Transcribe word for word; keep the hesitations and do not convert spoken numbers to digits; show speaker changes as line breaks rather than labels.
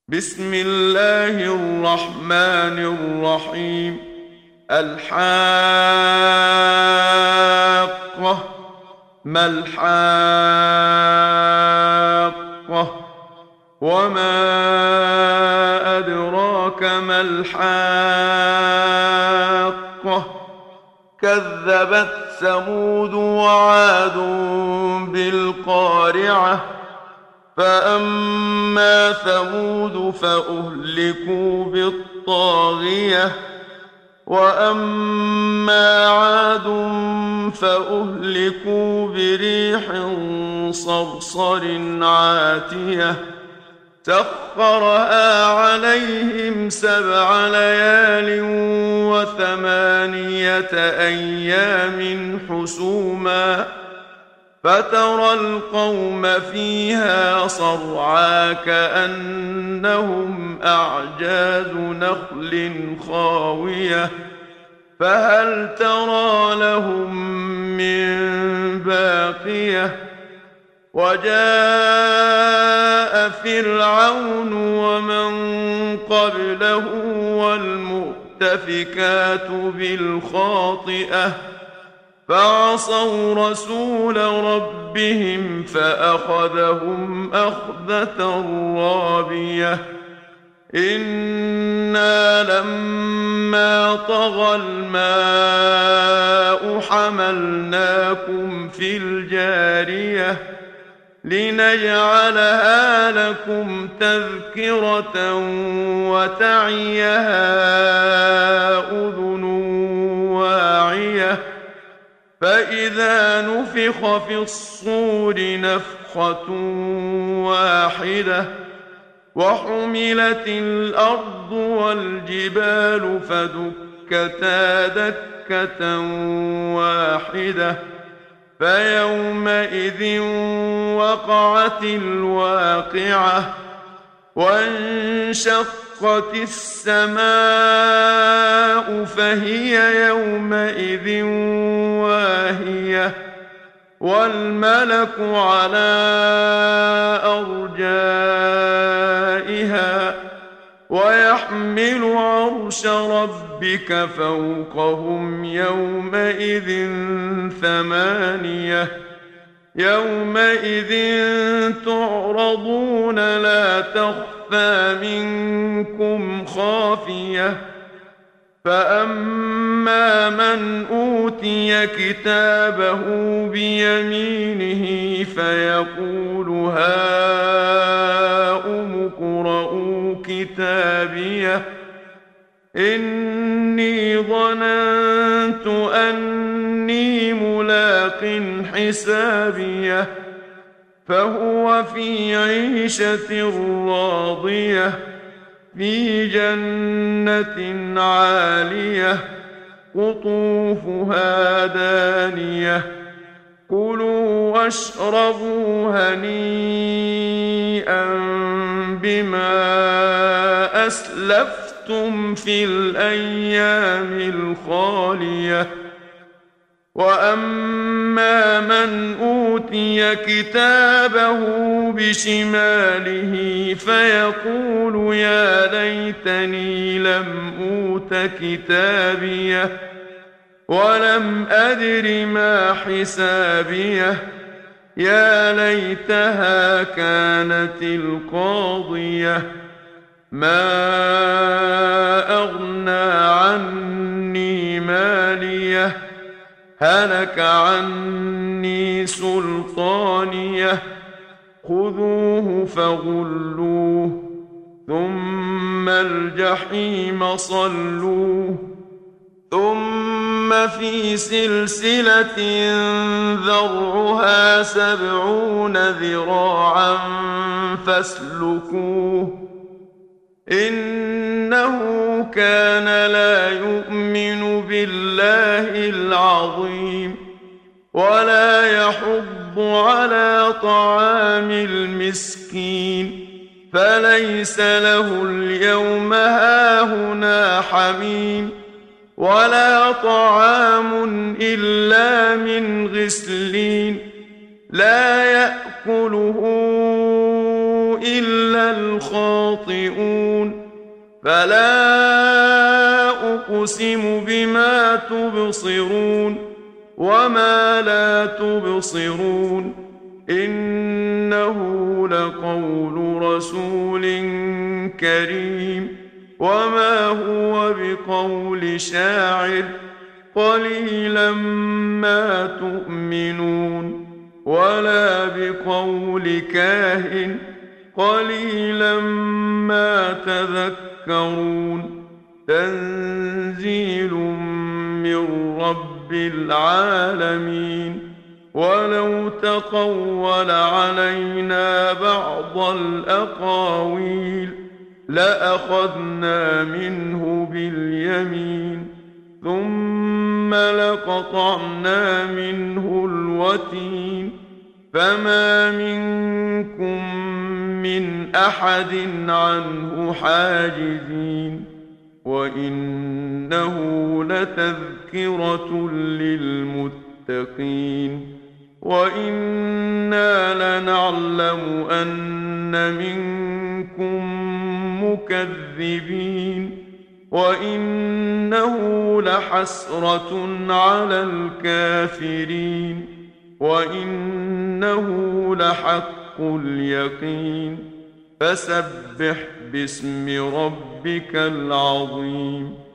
بسم الله الرحمن الرحيم. الحاقة. ما الحاقة؟ وما أدراك ما الحاقة؟ كذبت ثمود وعاد بالقارعة. فأما ثمود فأهلكوا بالطاغية، وأما عاد فأهلكوا بريح صرصر عاتية سخرها عليهم سبع ليال وثمانية أيام حسوما، فترى القوم فيها صرعى كأنهم أعجاز نخل خاوية، فهل ترى لهم من باقية؟ وجاء فرعون ومن قبله والمؤتفكات بالخاطئة فعصوا رسول ربهم فأخذهم أخذة رابية. إنا لما طغى الماء حملناكم في الجارية لنجعلها لكم تذكرة وتعيها أذن واعية. فإذا نفخ في الصور نفخة واحدة وحملت الأرض والجبال فدكتا دكة واحدة فيومئذ وقعت الواقعة. وانشقت السماء فهي يومئذ واهية، والملك على أرجائها ويحمل عرش ربك فوقهم يومئذ ثمانية. يومئذ تعرضون لا تخفى منكم خافية. فأما من أوتي كتابه بيمينه فيقول هاؤم اقرءوا كتابيه إني ظننت أني ملاق حسابيه. فهو في عيشة راضية في جنة عالية قطوفها دانية. كلوا واشربوا هنيئا بما أسلفتم في الأيام الخالية. وأما من أوتي كتابه بشماله فيقول يا ليتني لم أوت كتابيه ولم أدر ما حسابيه. يا ليتها كانت القاضية ما أغنى عني ماليه هلك عني سلطانيه. خذوه فغلوه ثم الجحيم صلوه ثم في سلسلة ذرعها سبعون ذراعا فاسلكوه. إنه كان لا يؤمن بالله العظيم ولا يحض على طعام المسكين فليس له اليوم هاهنا حميم ولا طعام إلا من غسلين لا يأكله إلا الخاطئون فلا أقسم بما تبصرون وما لا تبصرون إنه لقول رسول كريم وما هو بقول شاعر قليلا ما تؤمنون ولا بقول كاهن قليلا ما تذكرون تنزيل من رب العالمين ولو تقول علينا بعض الأقاويل لأخذنا منه باليمين ثم لقطعنا منه الوتين فما منكم من أحد عنه حاجزين وإنه لتذكرة للمتقين وإنا لنعلم أن منكم مكذبين وإنه لحسرة على الكافرين وإنه لحق اليقين فسبح باسم ربك العظيم